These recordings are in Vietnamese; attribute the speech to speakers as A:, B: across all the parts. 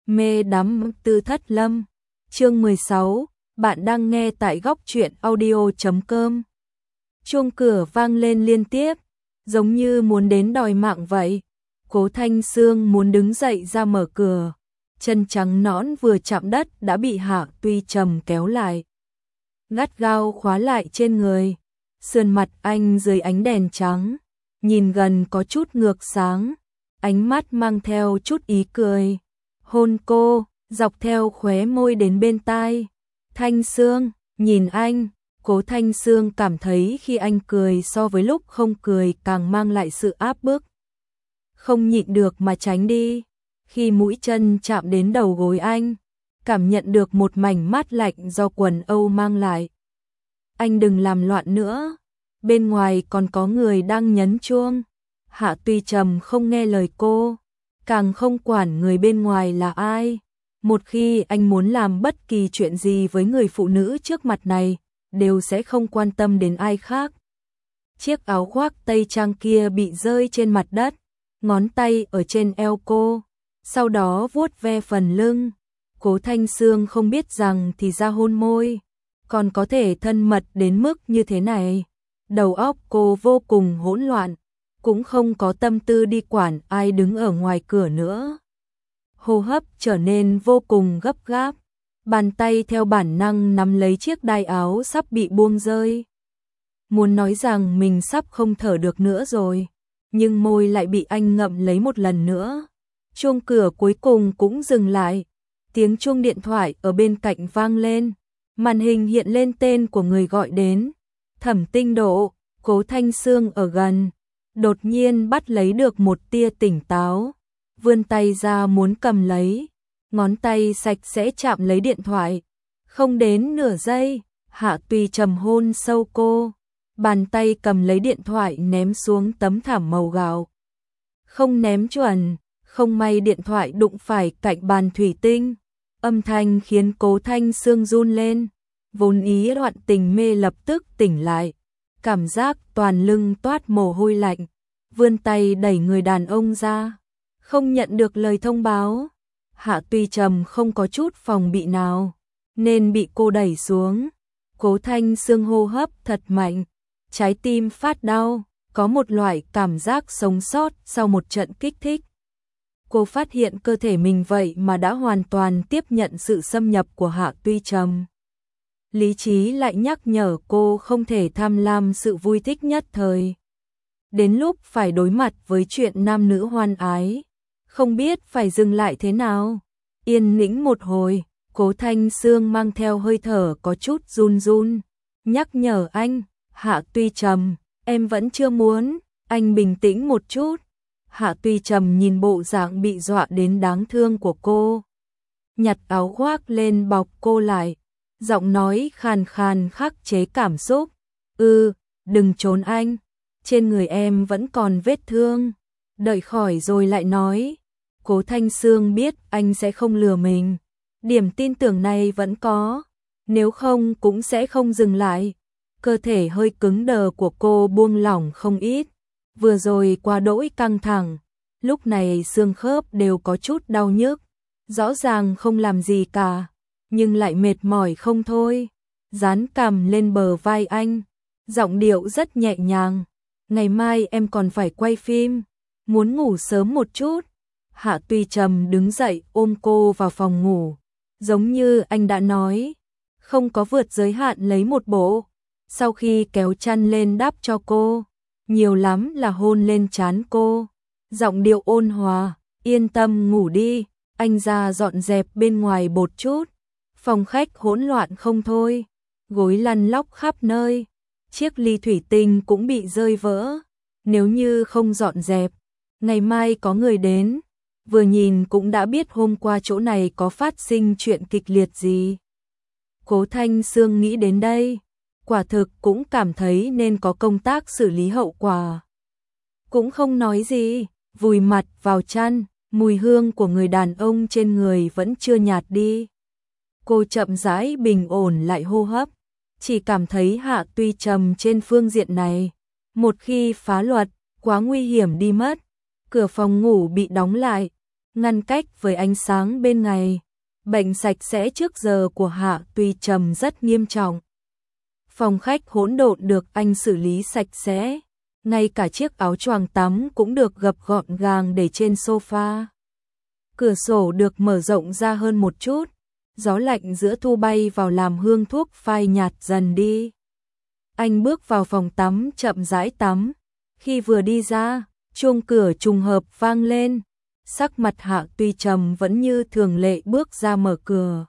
A: Mê đắm Tư Thất Lâm. Chương 16, bạn đang nghe tại góc truyện audio.com. Chuông cửa vang lên liên tiếp, giống như muốn đến đòi mạng vậy. Cố Thanh Sương muốn đứng dậy ra mở cửa, chân trắng nõn vừa chạm đất đã bị Hạ Tuy Trầm kéo lại, gắt gao khóa lại trên người. Sườn mặt anh dưới ánh đèn trắng, nhìn gần có chút ngược sáng, ánh mắt mang theo chút ý cười. Hôn cô, dọc theo khóe môi đến bên tai. Thanh Sương, nhìn anh. Cố Thanh Sương cảm thấy khi anh cười so với lúc không cười càng mang lại sự áp bức. Không nhịn được mà tránh đi. Khi mũi chân chạm đến đầu gối anh, cảm nhận được một mảnh mát lạnh do quần âu mang lại. Anh đừng làm loạn nữa, bên ngoài còn có người đang nhấn chuông. Hạ Tuy Trầm không nghe lời cô, càng không quản người bên ngoài là ai. Một khi anh muốn làm bất kỳ chuyện gì với người phụ nữ trước mặt này, đều sẽ không quan tâm đến ai khác. Chiếc áo khoác tây trang kia bị rơi trên mặt đất, ngón tay ở trên eo cô, sau đó vuốt ve phần lưng. Cố Thanh Sương không biết rằng thì ra hôn môi còn có thể thân mật đến mức như thế này. Đầu óc cô vô cùng hỗn loạn, cũng không có tâm tư đi quản ai đứng ở ngoài cửa nữa. Hô hấp trở nên vô cùng gấp gáp, bàn tay theo bản năng nắm lấy chiếc đai áo sắp bị buông rơi. Muốn nói rằng mình sắp không thở được nữa rồi, nhưng môi lại bị anh ngậm lấy một lần nữa. Chuông cửa cuối cùng cũng dừng lại, tiếng chuông điện thoại ở bên cạnh vang lên, màn hình hiện lên tên của người gọi đến. Thẩm Tinh Độ. Cố Thanh Sương ở gần, đột nhiên bắt lấy được một tia tỉnh táo, vươn tay ra muốn cầm lấy, ngón tay sạch sẽ chạm lấy điện thoại. Không đến nửa giây, Hạ Tuy Trầm hôn sâu cô, bàn tay cầm lấy điện thoại ném xuống tấm thảm màu gạo. Không ném chuẩn, không may điện thoại đụng phải cạnh bàn thủy tinh, âm thanh khiến Cố Thanh Sương run lên, vốn ý loạn tình mê lập tức tỉnh lại, cảm giác toàn lưng toát mồ hôi lạnh, vươn tay đẩy người đàn ông ra. Không nhận được lời thông báo, Hạ Tuy Trầm không có chút phòng bị nào, nên bị cô đẩy xuống. Cố Thanh Sương hô hấp thật mạnh, trái tim phát đau, có một loại cảm giác sống sót sau một trận kích thích. Cô phát hiện cơ thể mình vậy mà đã hoàn toàn tiếp nhận sự xâm nhập của Hạ Tuy Trầm. Lý trí lại nhắc nhở cô không thể tham lam sự vui thích nhất thời. Đến lúc phải đối mặt với chuyện nam nữ hoan ái, không biết phải dừng lại thế nào. Yên tĩnh một hồi, Cố Thanh Sương mang theo hơi thở có chút run run, nhắc nhở anh. Hạ Tuy Trầm, em vẫn chưa muốn, anh bình tĩnh một chút. Hạ Tuy Trầm nhìn bộ dạng bị dọa đến đáng thương của cô, nhặt áo khoác lên bọc cô lại, giọng nói khàn khàn khắc chế cảm xúc. Đừng trốn anh, trên người em vẫn còn vết thương, đợi khỏi rồi lại nói. Cố Thanh Sương biết anh sẽ không lừa mình, điểm tin tưởng này vẫn có, nếu không cũng sẽ không dừng lại. Cơ thể hơi cứng đờ của cô buông lỏng không ít, vừa rồi quá đỗi căng thẳng, lúc này xương khớp đều có chút đau nhức, rõ ràng không làm gì cả, nhưng lại mệt mỏi không thôi. Dán cằm lên bờ vai anh, giọng điệu rất nhẹ nhàng. Ngày mai em còn phải quay phim, muốn ngủ sớm một chút. Hạ Tuy Trầm đứng dậy ôm cô vào phòng ngủ, giống như anh đã nói, không có vượt giới hạn lấy một bộ. Sau khi kéo chăn lên đắp cho cô, nhiều lắm là hôn lên trán cô, giọng điệu ôn hòa, yên tâm ngủ đi, anh ra dọn dẹp bên ngoài một chút. Phòng khách hỗn loạn không thôi, gối lăn lóc khắp nơi, chiếc ly thủy tinh cũng bị rơi vỡ. Nếu như không dọn dẹp, ngày mai có người đến, vừa nhìn cũng đã biết hôm qua chỗ này có phát sinh chuyện kịch liệt gì. Cố Thanh Sương nghĩ đến đây, quả thực cũng cảm thấy nên có công tác xử lý hậu quả. Cũng không nói gì, vùi mặt vào chăn, mùi hương của người đàn ông trên người vẫn chưa nhạt đi. Cô chậm rãi bình ổn lại hô hấp, chỉ cảm thấy Hạ Tuy Trầm trên phương diện này, một khi phá luật, quá nguy hiểm đi mất. Cửa phòng ngủ bị đóng lại, ngăn cách với ánh sáng bên ngày. Bệnh sạch sẽ trước giờ của Hạ Tuy Trầm rất nghiêm trọng. Phòng khách hỗn độn được anh xử lý sạch sẽ, ngay cả chiếc áo choàng tắm cũng được gập gọn gàng để trên sofa. Cửa sổ được mở rộng ra hơn một chút, gió lạnh giữa thu bay vào làm hương thuốc phai nhạt dần đi. Anh bước vào phòng tắm chậm rãi tắm, khi vừa đi ra, chuông cửa trùng hợp vang lên. Sắc mặt Hạ Tuy Trầm vẫn như thường lệ bước ra mở cửa.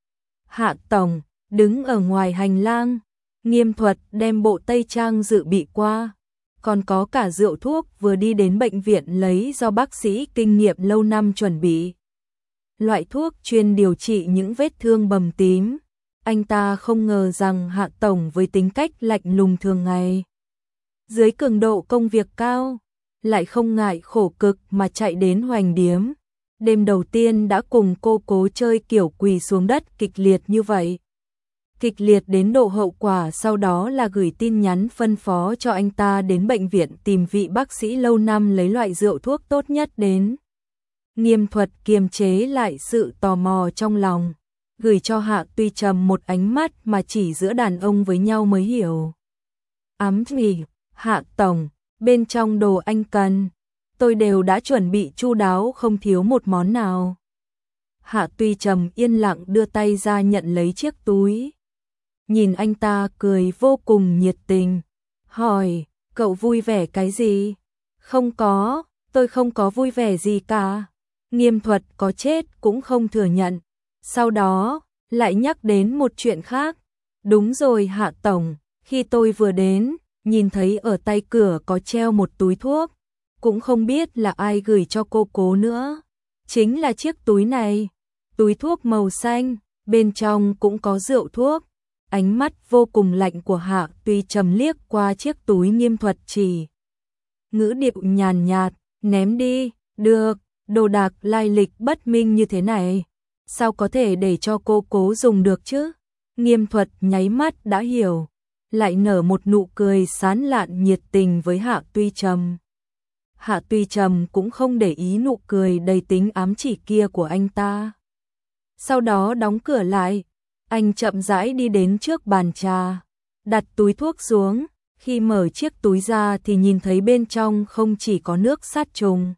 A: Hạ tổng đứng ở ngoài hành lang, nghiêm thuật đem bộ tây trang dự bị qua, còn có cả rượu thuốc vừa đi đến bệnh viện lấy do bác sĩ kinh nghiệm lâu năm chuẩn bị. Loại thuốc chuyên điều trị những vết thương bầm tím. Anh ta không ngờ rằng Hạ tổng với tính cách lạnh lùng thường ngày, dưới cường độ công việc cao, lại không ngại khổ cực mà chạy đến Hoành Điếm. Đêm đầu tiên đã cùng cô Cố chơi kiểu quỳ xuống đất kịch liệt như vậy. Kịch liệt đến độ hậu quả sau đó là gửi tin nhắn phân phó cho anh ta đến bệnh viện tìm vị bác sĩ lâu năm lấy loại rượu thuốc tốt nhất đến. Nghiêm thuật kiềm chế lại sự tò mò trong lòng, gửi cho Hạ Tuy Trầm một ánh mắt mà chỉ giữa đàn ông với nhau mới hiểu. Ám chỉ, Hạ tổng, bên trong đồ anh cần, tôi đều đã chuẩn bị chu đáo không thiếu một món nào. Hạ Tuy Trầm yên lặng đưa tay ra nhận lấy chiếc túi. Nhìn anh ta cười vô cùng nhiệt tình, hỏi, cậu vui vẻ cái gì? Không có, tôi không có vui vẻ gì cả. Nghiêm thuật có chết cũng không thừa nhận. Sau đó, lại nhắc đến một chuyện khác. Đúng rồi Hạ tổng, khi tôi vừa đến, nhìn thấy ở tay cửa có treo một túi thuốc, cũng không biết là ai gửi cho cô Cố nữa. Chính là chiếc túi này, túi thuốc màu xanh, bên trong cũng có rượu thuốc. Ánh mắt vô cùng lạnh của Hạ Tuy Trầm liếc qua chiếc túi nghiêm thuật chỉ. Ngữ điệu nhàn nhạt, ném đi, được, đồ đạc lai lịch bất minh như thế này. Sao có thể để cho cô Cố dùng được chứ? Nghiêm thuật nháy mắt đã hiểu, lại nở một nụ cười sán lạn nhiệt tình với Hạ Tuy Trầm. Hạ Tuy Trầm cũng không để ý nụ cười đầy tính ám chỉ kia của anh ta. Sau đó đóng cửa lại, anh chậm rãi đi đến trước bàn trà, đặt túi thuốc xuống. Khi mở chiếc túi ra thì nhìn thấy bên trong không chỉ có nước sát trùng,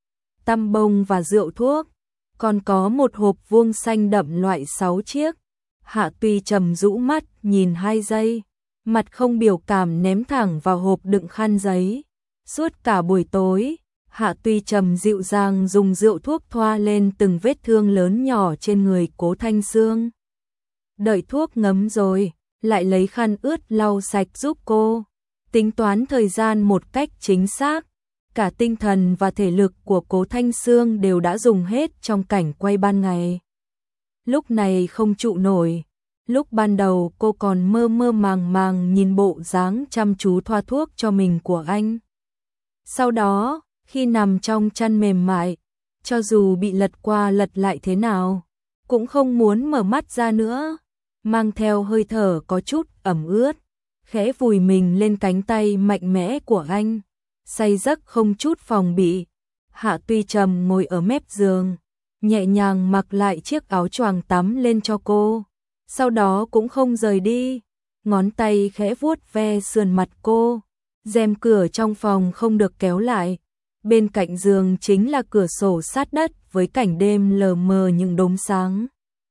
A: tăm bông và rượu thuốc, còn có một hộp vuông xanh đậm loại 6 chiếc. Hạ Tuy Trầm rũ mắt nhìn 2 giây, mặt không biểu cảm ném thẳng vào hộp đựng khăn giấy. Suốt cả buổi tối, Hạ Tuy Trầm dịu dàng dùng rượu thuốc thoa lên từng vết thương lớn nhỏ trên người Cố Thanh Sương. Đợi thuốc ngấm rồi, lại lấy khăn ướt lau sạch giúp cô. Tính toán thời gian một cách chính xác, cả tinh thần và thể lực của Cố Thanh Sương đều đã dùng hết trong cảnh quay ban ngày. Lúc này không trụ nổi, lúc ban đầu cô còn mơ mơ màng màng nhìn bộ dáng chăm chú thoa thuốc cho mình của anh. Sau đó, khi nằm trong chăn mềm mại, cho dù bị lật qua lật lại thế nào, cũng không muốn mở mắt ra nữa, mang theo hơi thở có chút ẩm ướt, khẽ vùi mình lên cánh tay mạnh mẽ của anh, say giấc không chút phòng bị. Hạ Tuy Trầm ngồi ở mép giường, nhẹ nhàng mặc lại chiếc áo choàng tắm lên cho cô, sau đó cũng không rời đi, ngón tay khẽ vuốt ve sườn mặt cô. Rèm cửa trong phòng không được kéo lại, bên cạnh giường chính là cửa sổ sát đất với cảnh đêm lờ mờ những đốm sáng.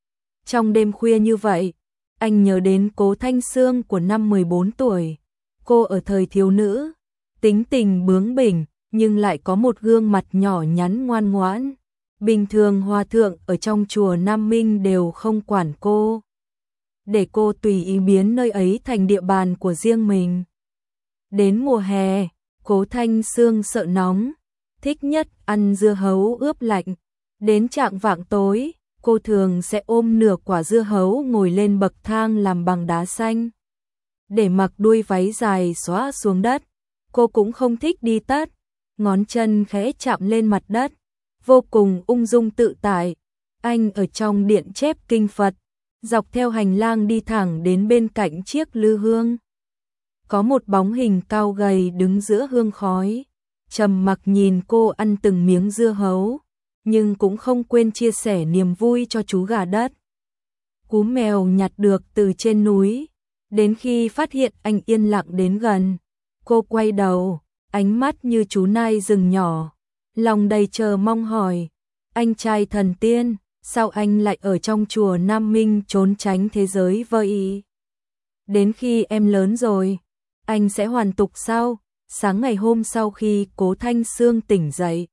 A: Trong đêm khuya như vậy, anh nhớ đến Cố Thanh Sương của năm 14 tuổi. Cô ở thời thiếu nữ, tính tình bướng bỉnh, nhưng lại có một gương mặt nhỏ nhắn ngoan ngoãn. Bình thường hòa thượng ở trong chùa Nam Minh đều không quản cô, để cô tùy ý biến nơi ấy thành địa bàn của riêng mình. Đến mùa hè, Cố Thanh Sương sợ nóng, thích nhất ăn dưa hấu ướp lạnh. Đến chạng vạng tối, cô thường sẽ ôm nửa quả dưa hấu ngồi lên bậc thang làm bằng đá xanh, để mặc đuôi váy dài xõa xuống đất. Cô cũng không thích đi tất, ngón chân khẽ chạm lên mặt đất, vô cùng ung dung tự tại. Anh ở trong điện chép kinh Phật, dọc theo hành lang đi thẳng đến bên cạnh chiếc lư hương. Có một bóng hình cao gầy đứng giữa hương khói, trầm mặc nhìn cô ăn từng miếng dưa hấu. nhưng cũng không quên chia sẻ niềm vui cho chú gà đất. Cú mèo nhặt được từ trên núi, đến khi phát hiện anh yên lặng đến gần, cô quay đầu, ánh mắt như chú nai rừng nhỏ, lòng đầy chờ mong hỏi, anh trai thần tiên, sao anh lại ở trong chùa Nam Minh trốn tránh thế giới vậy? Đến khi em lớn rồi, anh sẽ hoàn tục sao? Sáng ngày hôm sau khi Cố Thanh Sương tỉnh dậy,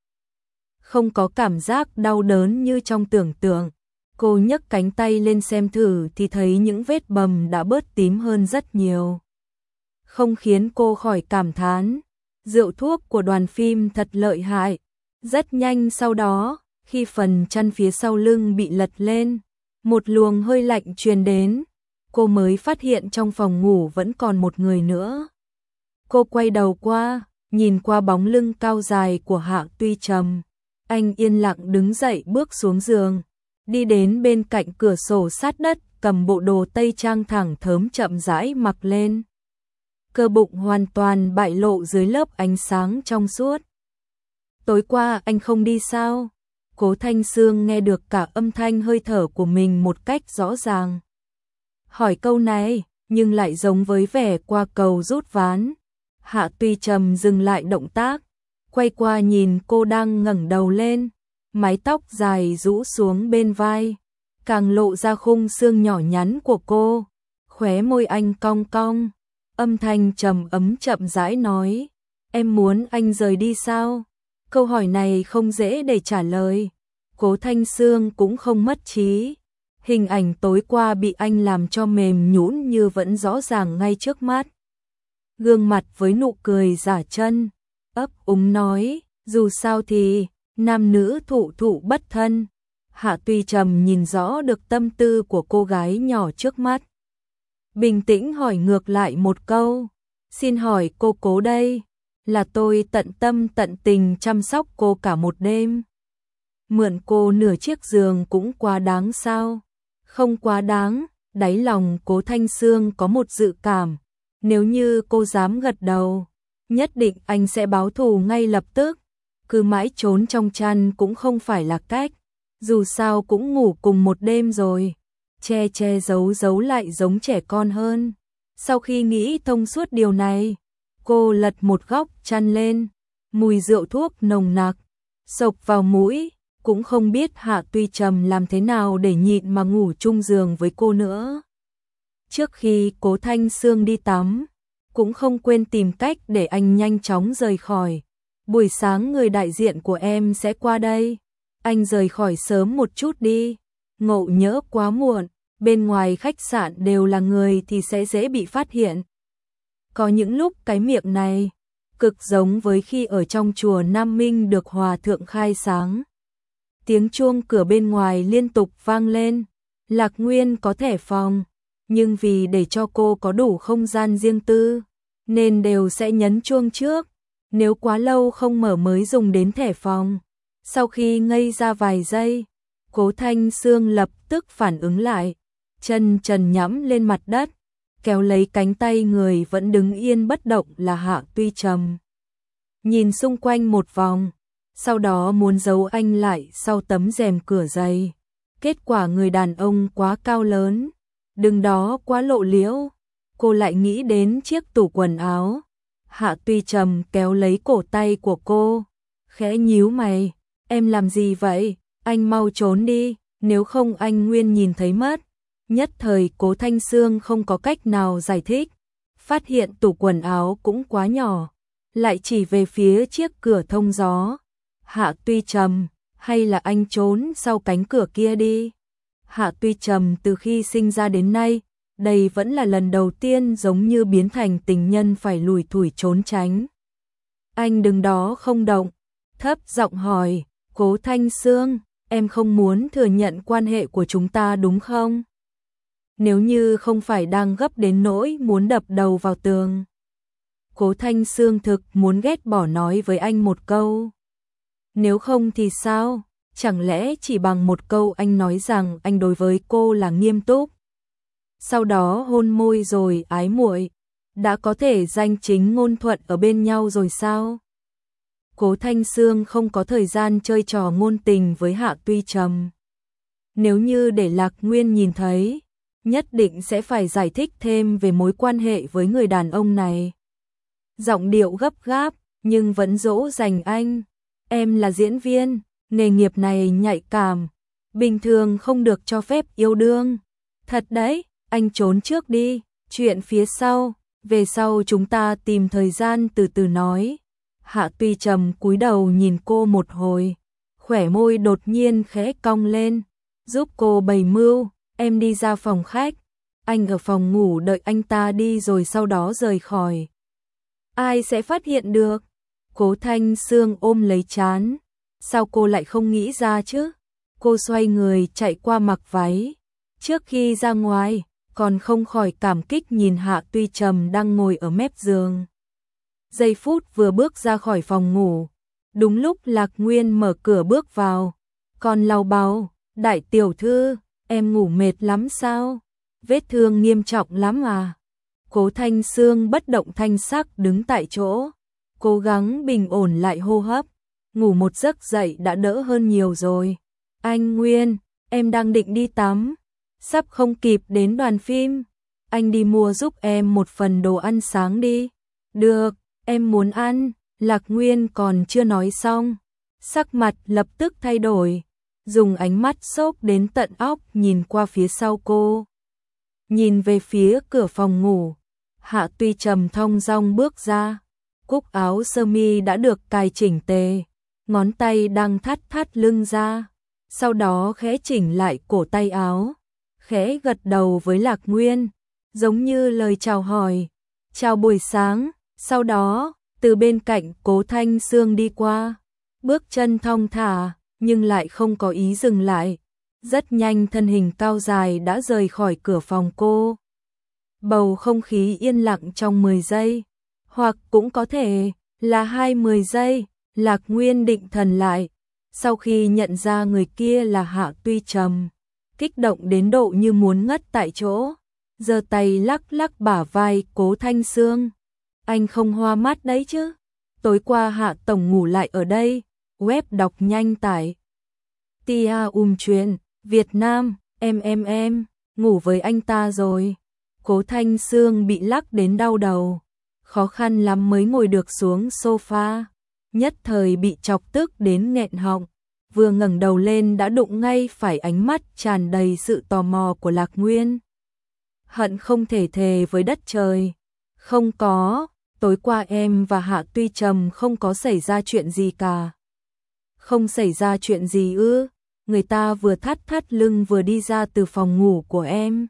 A: không có cảm giác đau đớn như trong tưởng tượng. Cô nhấc cánh tay lên xem thử thì thấy những vết bầm đã bớt tím hơn rất nhiều. Không khiến cô khỏi cảm thán, rượu thuốc của đoàn phim thật lợi hại. Rất nhanh sau đó, khi phần chân phía sau lưng bị lật lên, một luồng hơi lạnh truyền đến, cô mới phát hiện trong phòng ngủ vẫn còn một người nữa. Cô quay đầu qua, nhìn qua bóng lưng cao dài của Hạ Tuy Trầm. Anh yên lặng đứng dậy bước xuống giường, đi đến bên cạnh cửa sổ sát đất, cầm bộ đồ tây trang thẳng thớm chậm rãi mặc lên. Cơ bụng hoàn toàn bại lộ dưới lớp ánh sáng trong suốt. Tối qua anh không đi sao? Cố Thanh Sương nghe được cả âm thanh hơi thở của mình một cách rõ ràng. Hỏi câu này, nhưng lại giống với vẻ qua cầu rút ván. Hạ Tuy Trầm dừng lại động tác, quay qua nhìn cô đang ngẩng đầu lên, mái tóc dài rũ xuống bên vai, càng lộ ra khung xương nhỏ nhắn của cô. Khóe môi anh cong cong, âm thanh trầm ấm chậm rãi nói, em muốn anh rời đi sao? Câu hỏi này không dễ để trả lời. Cố Thanh Sương cũng không mất trí. Hình ảnh tối qua bị anh làm cho mềm nhũn như vẫn rõ ràng ngay trước mắt. Gương mặt với nụ cười giả chân, ấp úng nói, dù sao thì nam nữ thụ thụ bất thân. Hạ Tuy Trầm nhìn rõ được tâm tư của cô gái nhỏ trước mắt. Bình tĩnh hỏi ngược lại một câu, xin hỏi cô Cố đây, là tôi tận tâm tận tình chăm sóc cô cả một đêm. Mượn cô nửa chiếc giường cũng quá đáng sao? Không quá đáng, đáy lòng Cố Thanh Sương có một dự cảm, nếu như cô dám gật đầu, nhất định anh sẽ báo thù ngay lập tức. Cứ mãi trốn trong chăn cũng không phải là cách, dù sao cũng ngủ cùng một đêm rồi, che che giấu giấu lại giống trẻ con hơn. Sau khi nghĩ thông suốt điều này, cô lật một góc chăn lên, mùi rượu thuốc nồng nặc xộc vào mũi, cũng không biết Hạ Tuy Trầm làm thế nào để nhịn mà ngủ chung giường với cô nữa. Trước khi Cố Thanh Sương đi tắm, cũng không quên tìm cách để anh nhanh chóng rời khỏi. Buổi sáng người đại diện của em sẽ qua đây, anh rời khỏi sớm một chút đi, ngộ nhỡ quá muộn, bên ngoài khách sạn đều là người thì sẽ dễ bị phát hiện. Có những lúc cái miệng này, cực giống với khi ở trong chùa Nam Minh được hòa thượng khai sáng. Tiếng chuông cửa bên ngoài liên tục vang lên, Lạc Nguyên có thẻ phòng, nhưng vì để cho cô có đủ không gian riêng tư, nên đều sẽ nhấn chuông trước, nếu quá lâu không mở mới dùng đến thẻ phòng. Sau khi ngây ra vài giây, Cố Thanh Sương lập tức phản ứng lại, chân trần nhẫm lên mặt đất, kéo lấy cánh tay người vẫn đứng yên bất động là Hạ Tuy Trầm. Nhìn xung quanh một vòng, sau đó muốn giấu anh lại sau tấm rèm cửa dày. Kết quả người đàn ông quá cao lớn, đứng đó quá lộ liễu, cô lại nghĩ đến chiếc tủ quần áo. Hạ Tuy Trầm kéo lấy cổ tay của cô, khẽ nhíu mày, em làm gì vậy? Anh mau trốn đi, nếu không anh Nguyên nhìn thấy mất. Nhất thời Cố Thanh Sương không có cách nào giải thích, phát hiện tủ quần áo cũng quá nhỏ, lại chỉ về phía chiếc cửa thông gió. Hạ Tuy Trầm, hay là anh trốn sau cánh cửa kia đi? Hạ Tuy Trầm từ khi sinh ra đến nay, đây vẫn là lần đầu tiên giống như biến thành tình nhân phải lủi thủi trốn tránh. Anh đứng đó không động, thấp giọng hỏi, Cố Thanh Sương, em không muốn thừa nhận quan hệ của chúng ta đúng không? Nếu như không phải đang gấp đến nỗi muốn đập đầu vào tường. Cố Thanh Sương thực muốn ghét bỏ nói với anh một câu. Nếu không thì sao? Chẳng lẽ chỉ bằng một câu anh nói rằng anh đối với cô là nghiêm túc? Sau đó hôn môi rồi ái muội, đã có thể danh chính ngôn thuận ở bên nhau rồi sao? Cố Thanh Sương không có thời gian chơi trò ngôn tình với Hạ Tuy Trầm. Nếu như để Lạc Nguyên nhìn thấy, nhất định sẽ phải giải thích thêm về mối quan hệ với người đàn ông này. Giọng điệu gấp gáp, nhưng vẫn dỗ dành anh. Em là diễn viên, nghề nghiệp này nhạy cảm, bình thường không được cho phép yêu đương. Thật đấy, anh trốn trước đi, chuyện phía sau, về sau chúng ta tìm thời gian từ từ nói. Hạ Tuy Trầm cúi đầu nhìn cô một hồi, khóe môi đột nhiên khẽ cong lên, giúp cô bày mưu, em đi ra phòng khách, anh ở phòng ngủ đợi anh ta đi rồi sau đó rời khỏi. Ai sẽ phát hiện được? Cố Thanh Sương ôm lấy trán, sao cô lại không nghĩ ra chứ? Cô xoay người chạy qua mặc váy, trước khi ra ngoài, còn không khỏi cảm kích nhìn Hạ Tuy Trầm đang ngồi ở mép giường. Giây phút vừa bước ra khỏi phòng ngủ, đúng lúc Lạc Nguyên mở cửa bước vào, còn lau bào, đại tiểu thư, em ngủ mệt lắm sao? Vết thương nghiêm trọng lắm à? Cố Thanh Sương bất động thanh sắc đứng tại chỗ, cố gắng bình ổn lại hô hấp, ngủ một giấc dậy đã đỡ hơn nhiều rồi. Anh Nguyên, em đang định đi tắm, sắp không kịp đến đoàn phim, anh đi mua giúp em một phần đồ ăn sáng đi. Được, em muốn ăn. Lạc Nguyên còn chưa nói xong, sắc mặt lập tức thay đổi, dùng ánh mắt sốc đến tận óc nhìn qua phía sau cô. Nhìn về phía cửa phòng ngủ, Hạ Tuy Trầm thong dong bước ra, cúc áo sơ mi đã được cài chỉnh tề, ngón tay đang thắt thắt lưng ra, sau đó khẽ chỉnh lại cổ tay áo, khẽ gật đầu với Lạc Nguyên, giống như lời chào hỏi, chào buổi sáng, sau đó, từ bên cạnh Cố Thanh Sương đi qua, bước chân thong thả, nhưng lại không có ý dừng lại, rất nhanh thân hình cao dài đã rời khỏi cửa phòng cô. Bầu không khí yên lặng trong 10 giây, hoặc cũng có thể là 20 giây, Lạc Nguyên định thần lại, sau khi nhận ra người kia là Hạ Tuy Trầm, kích động đến độ như muốn ngất tại chỗ, giơ tay lắc lắc bả vai Cố Thanh Sương. Anh không hoa mắt đấy chứ? Tối qua Hạ tổng ngủ lại ở đây, web đọc nhanh tải. Tia truyện, Việt Nam, em, ngủ với anh ta rồi. Cố Thanh Sương bị lắc đến đau đầu, khó khăn lắm mới ngồi được xuống sofa, nhất thời bị chọc tức đến nghẹn họng, vừa ngẩng đầu lên đã đụng ngay phải ánh mắt tràn đầy sự tò mò của Lạc Nguyên. Hận không thể thề với đất trời. Không có, tối qua em và Hạ Tuy Trầm không có xảy ra chuyện gì cả. Không xảy ra chuyện gì ư? Người ta vừa thắt thắt lưng vừa đi ra từ phòng ngủ của em.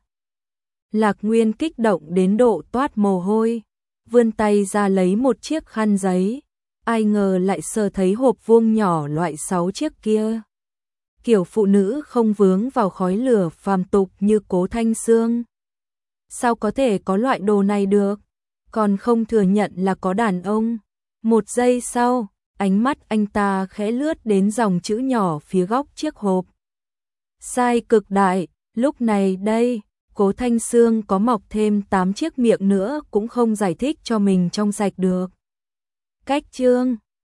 A: Lạc Nguyên kích động đến độ toát mồ hôi, vươn tay ra lấy một chiếc khăn giấy, ai ngờ lại sờ thấy hộp vuông nhỏ loại 6 chiếc kia. Kiểu phụ nữ không vướng vào khói lửa phàm tục như Cố Thanh Sương. Sao có thể có loại đồ này được? Còn không thừa nhận là có đàn ông. Một giây sau, ánh mắt anh ta khẽ lướt đến dòng chữ nhỏ phía góc chiếc hộp. Sai cực đại, lúc này đây, Cố Thanh Sương có mọc thêm 8 chiếc miệng nữa cũng không giải thích cho mình trong sạch được. Cách chương